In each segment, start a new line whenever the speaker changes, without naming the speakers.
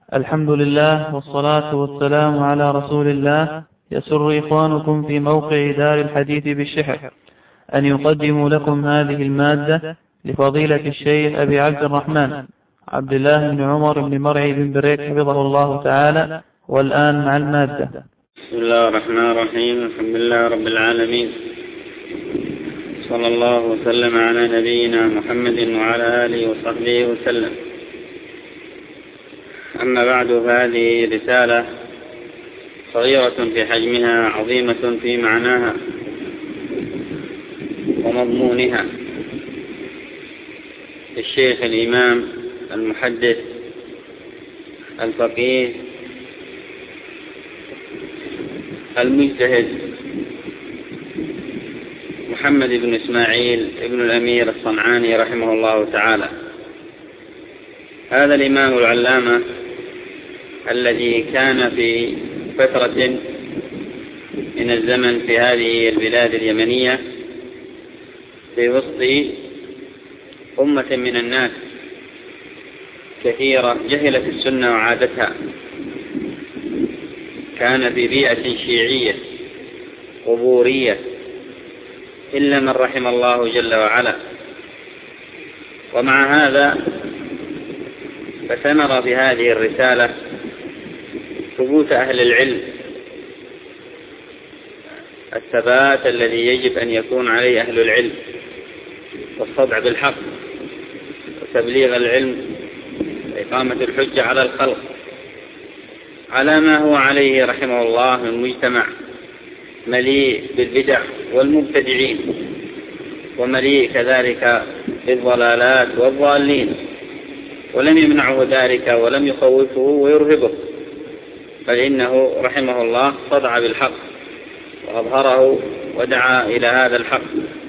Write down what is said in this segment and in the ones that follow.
الحمد لله والصلاة والسلام على رسول الله. يسر إخوانكم في موقع دار الحديث بالشحر أن يقدموا لكم هذه المادة لفضيلة الشيخ أبي عبد الرحمن عبد الله بن عمر بن مرعي بن بريك حفظه الله تعالى. والآن مع المادة.
بسم الله الرحمن الرحيم. الحمد لله رب العالمين، صلى الله وسلم على نبينا محمد وعلى آله وصحبه وسلم. أما بعد، فهذه رسالة صغيرة في حجمها، عظيمة في معناها ومضمونها، الشيخ الإمام المحدث الفقيه المجتهد محمد بن إسماعيل ابن الأمير الصنعاني رحمه الله تعالى. هذا الإمام العلامة الذي كان في فترة من الزمن في هذه البلاد اليمنية في وسط أمة من الناس كثيرة جهلت السنة وعادتها، كان في بيئة شيعية قبورية إلا من رحم الله جل وعلا. ومع هذا فسنرى في هذه الرسالة ثبوت أهل العلم، الثبات الذي يجب أن يكون عليه أهل العلم، والصدع بالحق وتبليغ العلم وإقامة الحجة على الخلق على ما هو عليه رحمه الله من مجتمع مليء بالبدع والمبتدعين، ومليء كذلك بالضلالات والضالين، ولم يمنعه ذلك ولم يخوفه ويرهبه، بل إنه رحمه الله صدع بالحق وأظهره ودعا إلى هذا الحق،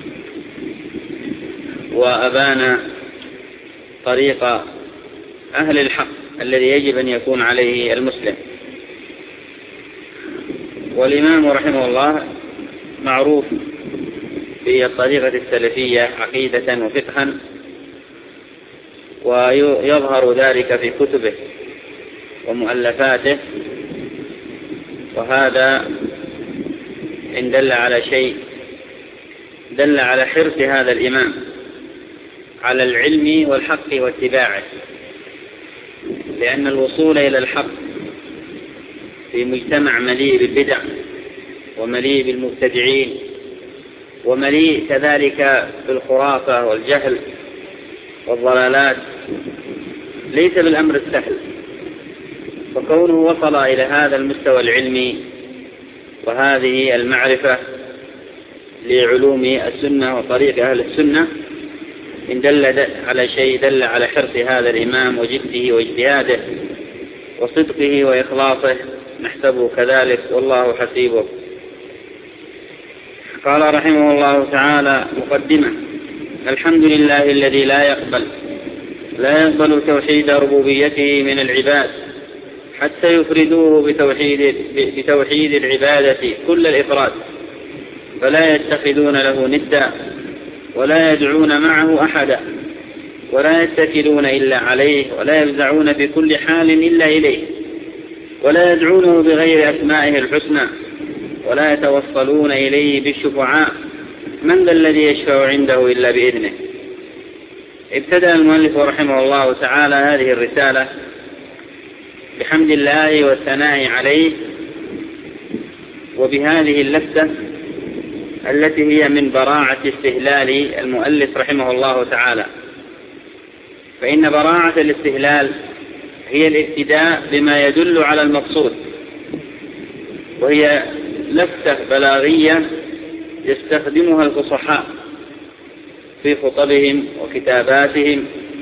وأبان طريق أهل الحق الذي يجب أن يكون عليه المسلم. والإمام رحمه الله معروف بالطريقة السلفية عقيدة وفقها، ويظهر ذلك في كتبه ومؤلفاته. وهذا إن دل على شيء دل على حرص هذا الإمام على العلم والحق واتباعه، لأن الوصول إلى الحق في مجتمع مليء بالبدع ومليء بالمبتدعين ومليء كذلك بالخرافة والجهل والضلالات ليس بالأمر السهل. فكونه وصل إلى هذا المستوى العلمي وهذه المعرفة لعلوم السنة وطريق أهل السنة إن دل على شيء دل على حرص هذا الإمام وجده واجتهاده وصدقه وإخلاصه، نحسبه كذلك والله حسيبه. قال رحمه الله تعالى مقدمة: الحمد لله الذي لا يقبل توحيد ربوبيته من العباد حتى يفردوه بتوحيد العبادة كل الإفراد، فلا يتخذون له ندا ولا يدعون معه أحدا ولا يتكلون إلا عليه ولا يفزعون في كل حال إلا إليه ولا يدعونه بغير أسمائه الحسنى ولا يتوصلون إليه بالشفعاء، من ذا الذي يشفع عنده إلا بإذنه. ابتدأ المؤلف رحمه الله تعالى هذه الرسالة بحمد الله والثناء عليه، وبهذه اللفتة التي هي من براعة استهلال المؤلف رحمه الله تعالى. فإن براعة الاستهلال هي الابتداء بما يدل على المقصود، وهي لفتة بلاغية يستخدمها الفصحاء في خطبهم وكتاباتهم،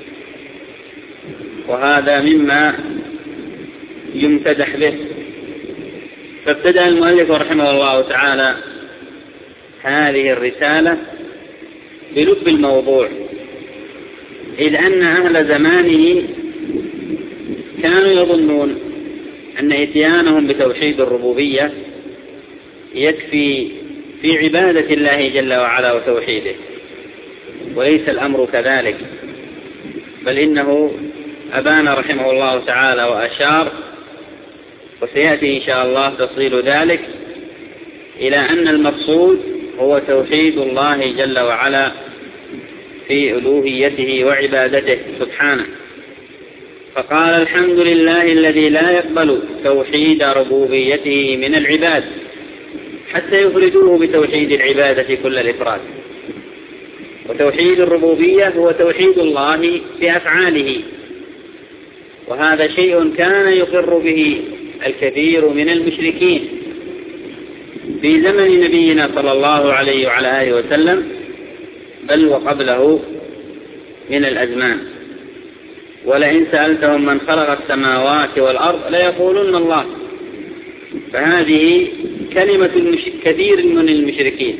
وهذا مما يمتدح به. فابتدأ المؤلف رحمه الله تعالى هذه الرسالة بلب الموضوع، إذ أن أهل زمانه كانوا يظنون أن إتيانهم بتوحيد الربوبية يكفي في عبادة الله جل وعلا وتوحيده، وليس الأمر كذلك، بل إنه أبان رحمه الله تعالى وأشار، وسيأتي إن شاء الله تفصيل ذلك، إلى أن المقصود هو توحيد الله جل وعلا في ألوهيته وعبادته سبحانه. فقال: الحمد لله الذي لا يقبل توحيد ربوبيته من العباد حتى يفردوه بتوحيد العبادة كل الإفراد. وتوحيد الربوبية هو توحيد الله بأفعاله، وهذا شيء كان يقر به الكثير من المشركين في زمن نبينا صلى الله عليه وعلى آله وسلم، بل وقبله من الأزمان. ولئن سألتهم من خلق السماوات والأرض ليقولن الله. فهذه كلمة كثير من المشركين.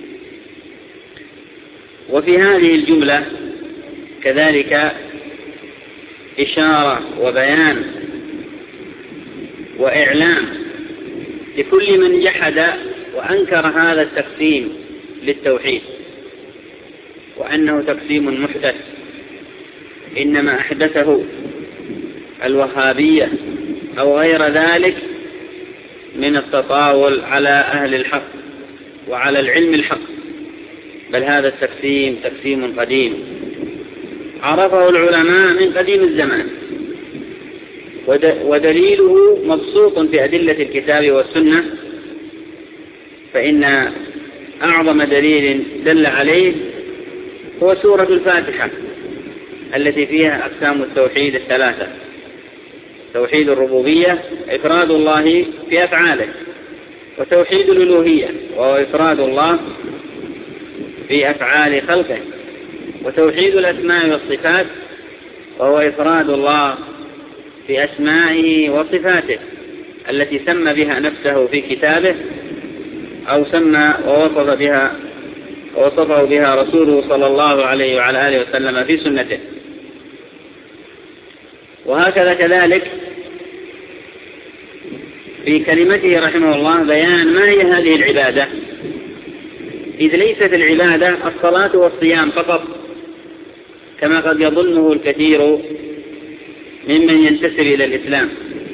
وفي هذه الجملة كذلك إشارة وبيان وإعلام لكل من جحد وأنكر هذا التقسيم للتوحيد، وأنه تقسيم محدث إنما أحدثه الوهابية أو غير ذلك من التطاول على أهل الحق وعلى العلم الحق، بل هذا التقسيم تقسيم قديم عرفه العلماء من قديم الزمان، ودليله مبسوط في أدلة الكتاب والسنة. فإن أعظم دليل دل عليه هو سورة الفاتحة التي فيها أقسام التوحيد الثلاثة: توحيد الربوبية إفراد الله في أفعاله، وتوحيد الألوهية وهو إفراد الله في أفعال خلقه، وتوحيد الأسماء والصفات وهو إفراد الله في أسمائه وصفاته التي سمى بها نفسه في كتابه، أو سمى ووصفه بها رسوله صلى الله عليه وعلى آله وسلم في سنته. وهكذا كذلك في كلمته رحمه الله بيان ما هي هذه العبادة، إذ ليست العبادة الصلاة والصيام فقط كما قد يظنه الكثير ممن ينتسب إلى الإسلام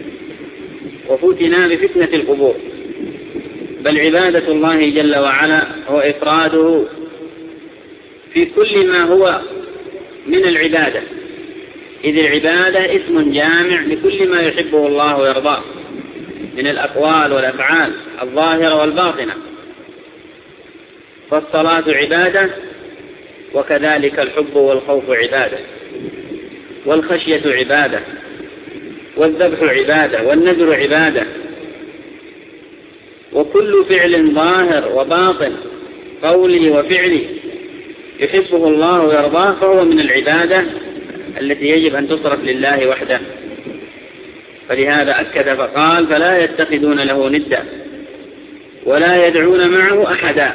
وفتنا بفتنة القبور، بل عبادة الله جل وعلا هو إفراده في كل ما هو من العبادة، إذ العبادة اسم جامع لكل ما يحبه الله ويرضاه من الأقوال والأفعال الظاهرة والباطنة. فالصلاة عبادة، وكذلك الحب والخوف عبادة، والخشية عبادة، والذبح عبادة، والنذر عبادة، وكل فعل ظاهر وباطن قولي وفعلي يحبه الله ويرضاه فهو من العبادة التي يجب أن تصرف لله وحده. فلهذا أكد فقال: فلا يتخذون له ندا ولا يدعون معه أحدا.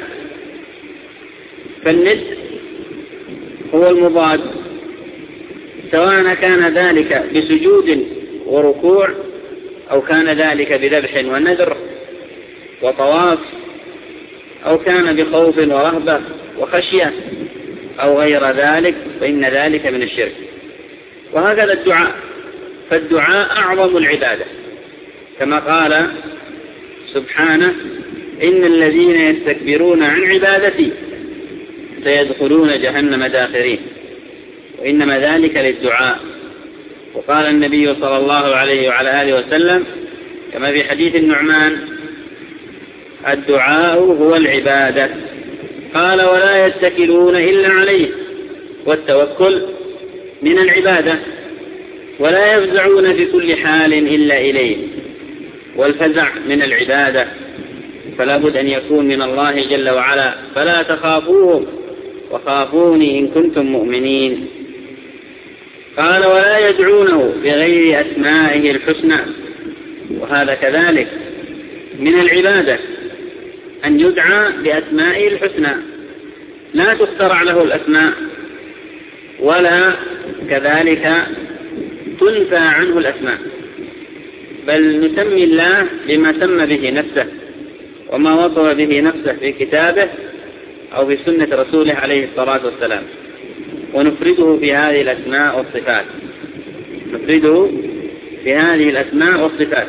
فالند هو المضاد، سواء كان ذلك بسجود وركوع أو كان ذلك بذبح ونذر وطواف أو كان بخوف ورهبة وخشية أو غير ذلك، فإن ذلك من الشرك. وهكذا الدعاء، فالدعاء أعظم العبادة، كما قال سبحانه: إن الذين يستكبرون عن عبادتي سيدخلون جهنم داخرين. وإنما ذلك للدعاء. وقال النبي صلى الله عليه وعلى آله وسلم كما في حديث النعمان: الدعاء هو العبادة. قال: ولا يتكلون إلا عليه، والتوكل من العبادة. ولا يفزعون بكل حال إلا إليه، والفزع من العبادة، فلا بد أن يكون من الله جل وعلا. فلا تخافوهم وخافوني إن كنتم مؤمنين. قال: ولا يدعونه بغير أسمائه الحسنى، وهذا كذلك من العبادة أن يدعى بأسمائه الحسنى، لا تخترع له الأسماء ولا كذلك تنفى عنه الأسماء، بل نسمي الله بما سمى به نفسه وما وصف به نفسه في كتابه أو في سنة رسوله عليه الصلاة والسلام، ونفرده في هذه الأسماء والصفات. نفرده في هذه الأسماء والصفات.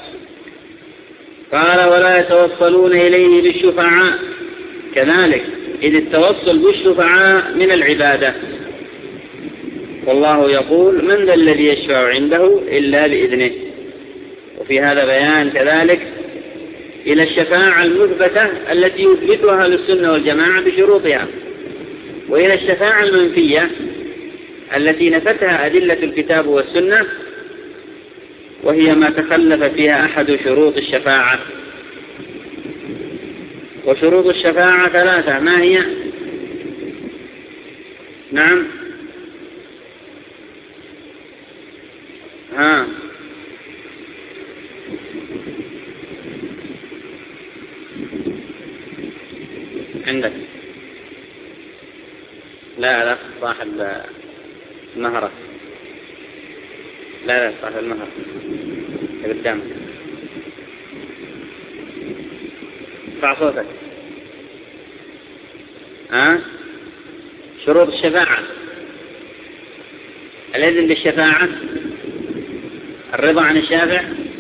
قال ولا يتوصلون إليه بالشفعاء كذلك، إذ التوصل بالشفعاء من العبادة، والله يقول من ذا الذي يشفع عنده إلا بإذنه. وفي هذا بيان كذلك إلى الشفاعة المثبتة التي يثبتها للسنة والجماعة بشروطها، وإلى الشفاعة المنفية التي نفتها أدلة الكتاب والسنة، وهي ما تخلف فيها أحد شروط الشفاعة. وشروط الشفاعة ثلاثة، ما هي؟ نعم، عندك؟ لا صاحب المهرة، لا صاحب المهرة قدامك، ارفع صوتك. شروط الشفاعة: الإذن بالشفاعة، الرضا عن الشافع،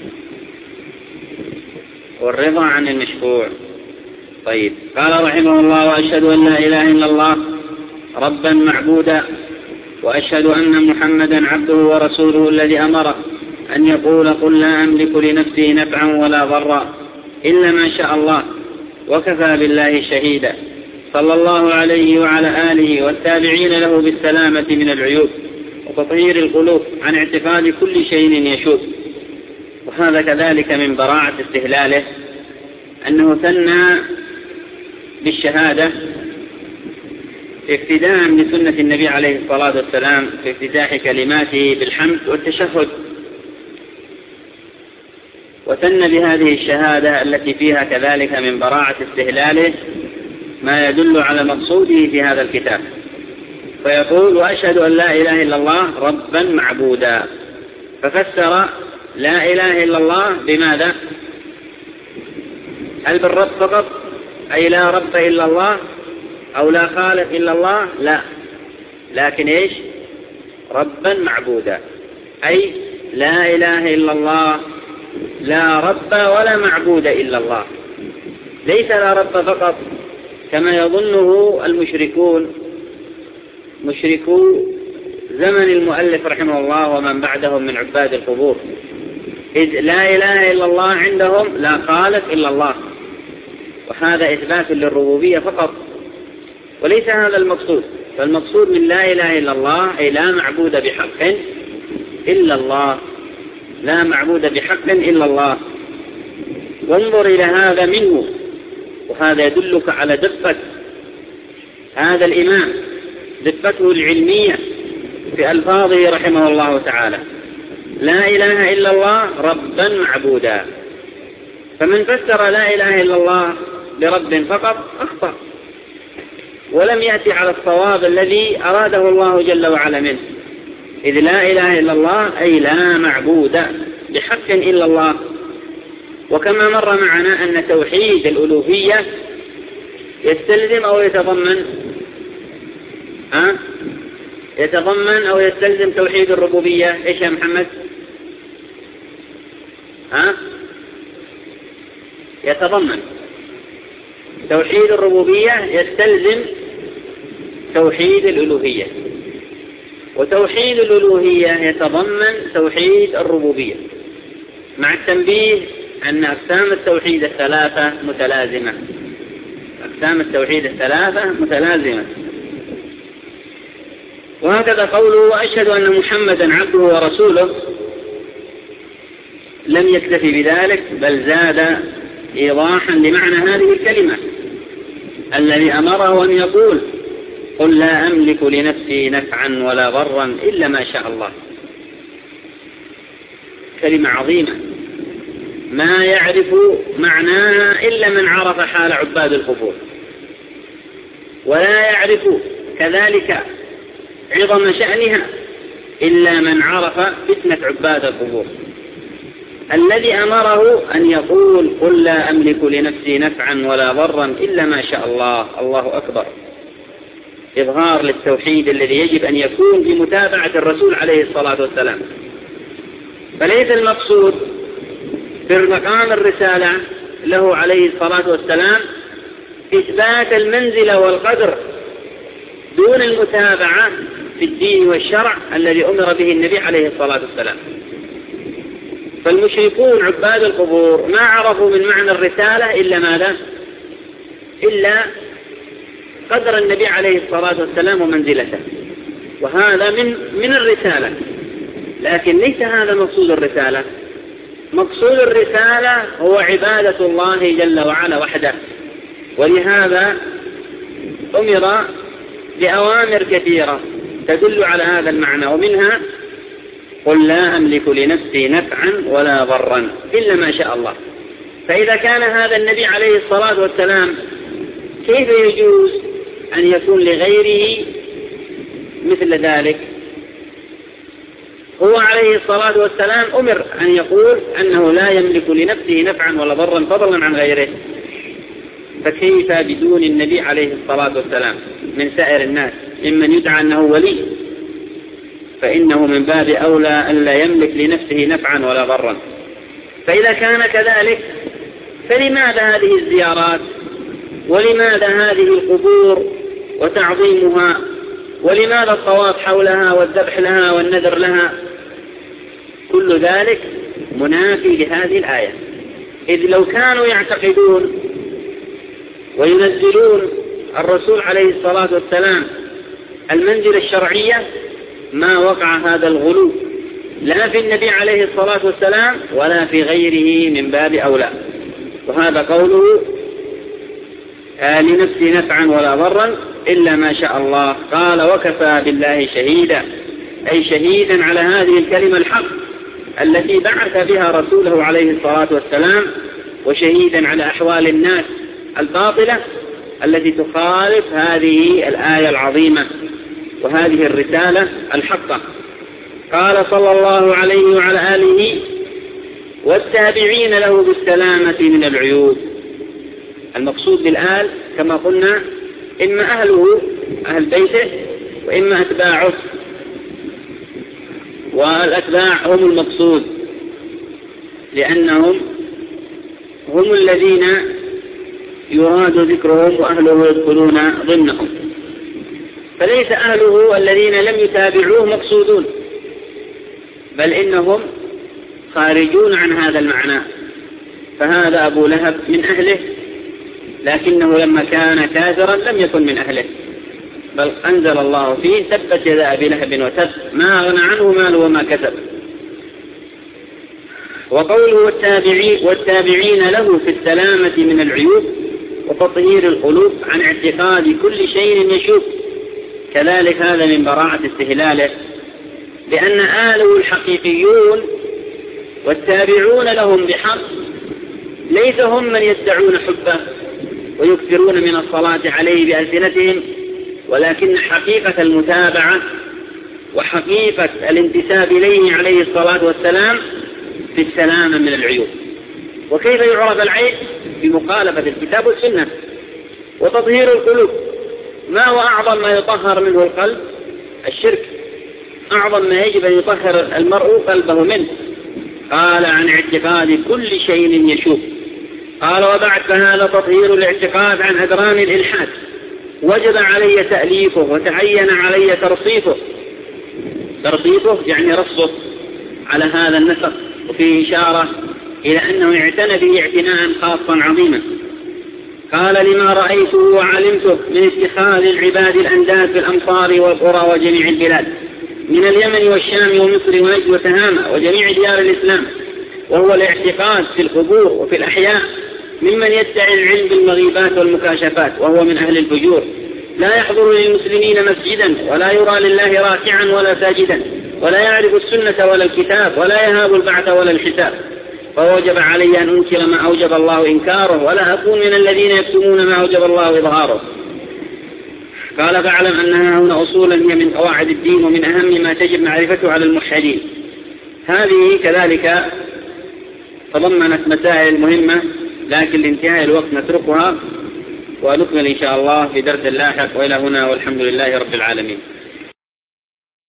والرضا عن المشفوع. طيب، قال رحمه الله: وأشهد أن لا إله إلا الله ربا معبودا، وأشهد أن محمدا عبده ورسوله الذي أمره أن يقول قل لا أملك لنفسي نفعا ولا ضرا إلا ما شاء الله وكفى بالله شهيدا، صلى الله عليه وعلى آله والتابعين له بالسلامة من العيوب وتطهير القلوب عن اعتقاد كل شيء يشوب. وهذا كذلك من براعة استهلاله أنه ثنى بالشهادة اقتداء بسنة النبي عليه الصلاة والسلام في افتتاح كلماته بالحمد والتشهد، وثنى بهذه الشهادة التي فيها كذلك من براعة استهلاله ما يدل على مقصوده في هذا الكتاب، فيقول: وأشهد أن لا إله إلا الله ربا معبودا، ففسر لا إله إلا الله بماذا؟ هل بالرب فقط، أي لا رب إلا الله، أو لا خالق إلا الله؟ لا، لكن إيش؟ ربا معبودا، أي لا إله إلا الله، لا رب ولا معبود إلا الله. ليس لا رب فقط كما يظنه المشركون، مشركو زمن المؤلف رحمه الله ومن بعدهم من عباد القبور، إذ لا إله إلا الله عندهم لا خالق إلا الله، وهذا إثبات للربوبية فقط، وليس هذا المقصود. فالمقصود من لا إله إلا الله أي لا معبود بحق إلا الله، لا معبود بحق إلا الله. وانظر إلى هذا منه، وهذا يدلك على دقة هذا الإمام، دقته العلمية في ألفاظه رحمه الله تعالى: لا إله إلا الله ربا معبودا. فمن فسر لا إله إلا الله برب فقط أخطأ، ولم يأتي على الصواب الذي أراده الله جل وعلا منه، إذ لا إله إلا الله أي لا معبود بحق إلا الله. وكما مر معنا أن توحيد الألوهية يستلزم أو يتضمن أو يستلزم توحيد الربوبية. إيش يا محمد؟ يتضمن توحيد الربوبية، يستلزم توحيد الألوهية، وتوحيد الألوهية يتضمن توحيد الربوبية، مع التنبيه أن أقسام التوحيد الثلاثة متلازمة. أقسام التوحيد الثلاثة متلازمة. وهكذا قوله: وأشهد أن محمدا عبده ورسوله، لم يكتفي بذلك، بل زاد إيضاحا لمعنى هذه الكلمة: الذي أمره أن يقول قل لا أملك لنفسي نفعا ولا ضرا إلا ما شاء الله. كلمة عظيمة ما يعرف معناها إلا من عرف حال عباد القبور، ولا يعرف كذلك عظم شأنها إلا من عرف فتنة عباد القبور. الذي أمره أن يقول قل لا أملك لنفسي نفعا ولا ضرا إلا ما شاء الله. الله أكبر. إظهار للتوحيد الذي يجب أن يكون بمتابعة الرسول عليه الصلاة والسلام. فليس المقصود في مقام الرسالة له عليه الصلاة والسلام إثبات المنزلة والقدر دون المتابعة في الدين والشرع الذي أمر به النبي عليه الصلاة والسلام. فالمشركون عباد القبور ما عرفوا من معنى الرسالة إلا ماذا؟ إلا قدر النبي عليه الصلاة والسلام ومنزلته، وهذا من الرسالة، لكن ليس هذا مقصود الرسالة. مقصود الرسالة هو عبادة الله جل وعلا وحده، ولهذا أمر بأوامر كثيرة تدل على هذا المعنى، ومنها قل لا أملك لنفسي نفعا ولا ضرا إلا ما شاء الله. فإذا كان هذا النبي عليه الصلاة والسلام كيف يجوز أن يكون لغيره مثل ذلك؟ هو عليه الصلاة والسلام أمر أن يقول أنه لا يملك لنفسه نفعا ولا ضرا فضلا عن غيره، فكيف بدون النبي عليه الصلاة والسلام من سائر الناس ممن يدعى أنه ولي؟ فإنه من باب أولى أن لا يملك لنفسه نفعا ولا ضرا. فإذا كان كذلك فلماذا هذه الزيارات؟ ولماذا هذه القبور وتعظيمها؟ ولماذا الطواف حولها والذبح لها والنذر لها؟ كل ذلك منافي لهذه الآية، إذ لو كانوا يعتقدون وينزلون الرسول عليه الصلاة والسلام المنزلة الشرعية ما وقع هذا الغلو لا في النبي عليه الصلاة والسلام ولا في غيره من باب أولى. وهذا قوله لنفسي نفعا ولا ضرا إلا ما شاء الله. قال وكفى بالله شهيدا، أي شهيدا على هذه الكلمة الحق التي بعث بها رسوله عليه الصلاة والسلام، وشهيدا على أحوال الناس الباطلة التي تخالف هذه الآية العظيمة وهذه الرسالة الحقة. قال صلى الله عليه وعلى آله والتابعين له بالسلامة من العيوب. المقصود بالآل كما قلنا إما أهله أهل بيته وإما أتباعه، والأتباع هم المقصود لأنهم هم الذين يراد ذكرهم وأهله يدخلون ضمنهم، فليس أهله الذين لم يتابعوه مقصودون، بل إنهم خارجون عن هذا المعنى. فهذا أبو لهب من أهله، لكنه لما كان كافرا لم يكن من أهله، بل أنزل الله فيه تبت يدا أبي لهب وتب ما أغنى عنه ماله وما كسب. وقوله والتابعين له في السلامة من العيوب وتطهير القلوب عن اعتقاد كل شيء يشوب، كذلك هذا من براعة استهلاله، لأن آله الحقيقيون والتابعون لهم بحق ليس هم من يدعون حبه ويكثرون من الصلاة عليه بألسنتهم، ولكن حقيقة المتابعة وحقيقة الانتساب إليه عليه الصلاة والسلام في السلامة من العيوب. وكيف يعرف العيب؟ بمخالفة الكتاب والسنة. وتطهير القلوب، ما هو أعظم ما يطهر منه القلب؟ الشرك، أعظم ما يجب أن يطهر المرء قلبه منه. قال عن اعتقاد كل شيء يشوب. قال وبعد فهذا تطهير الاعتقاد عن أدران الإلحاد وجب علي تأليفه وتعين علي ترصيفه يعني رصه على هذا النسق، وفيه إشارة إلى أنه اعتنى به اعتناء خاصا عظيما. قال لما رأيته وعلمته من اتخاذ العباد الأنداد في الأمصار والقرى وجميع البلاد من اليمن والشام ومصر ونجد وتهامة وجميع ديار الإسلام، وهو الاعتقاد في القبور وفي الأحياء ممن يدعي العلم بالمغيبات والمكاشفات، وهو من أهل الفجور، لا يحضر للمسلمين مسجدا ولا يرى لله راكعا ولا ساجدا ولا يعرف السنة ولا الكتاب ولا يهاب البعث ولا الحساب، فوجب علي أن أنكر ما أوجب الله إنكاره ولا أكون من الذين يكتمون ما أوجب الله إظهاره. قال فاعلم أنها هنا أصولا هي من قواعد الدين ومن أهم ما تجب معرفته على الموحدين. هذه كذلك تضمنت مسائل مهمة، لكن لانتهاء الوقت نتركها ونكمل إن شاء الله في درس لاحق. وإلى هنا والحمد لله رب العالمين.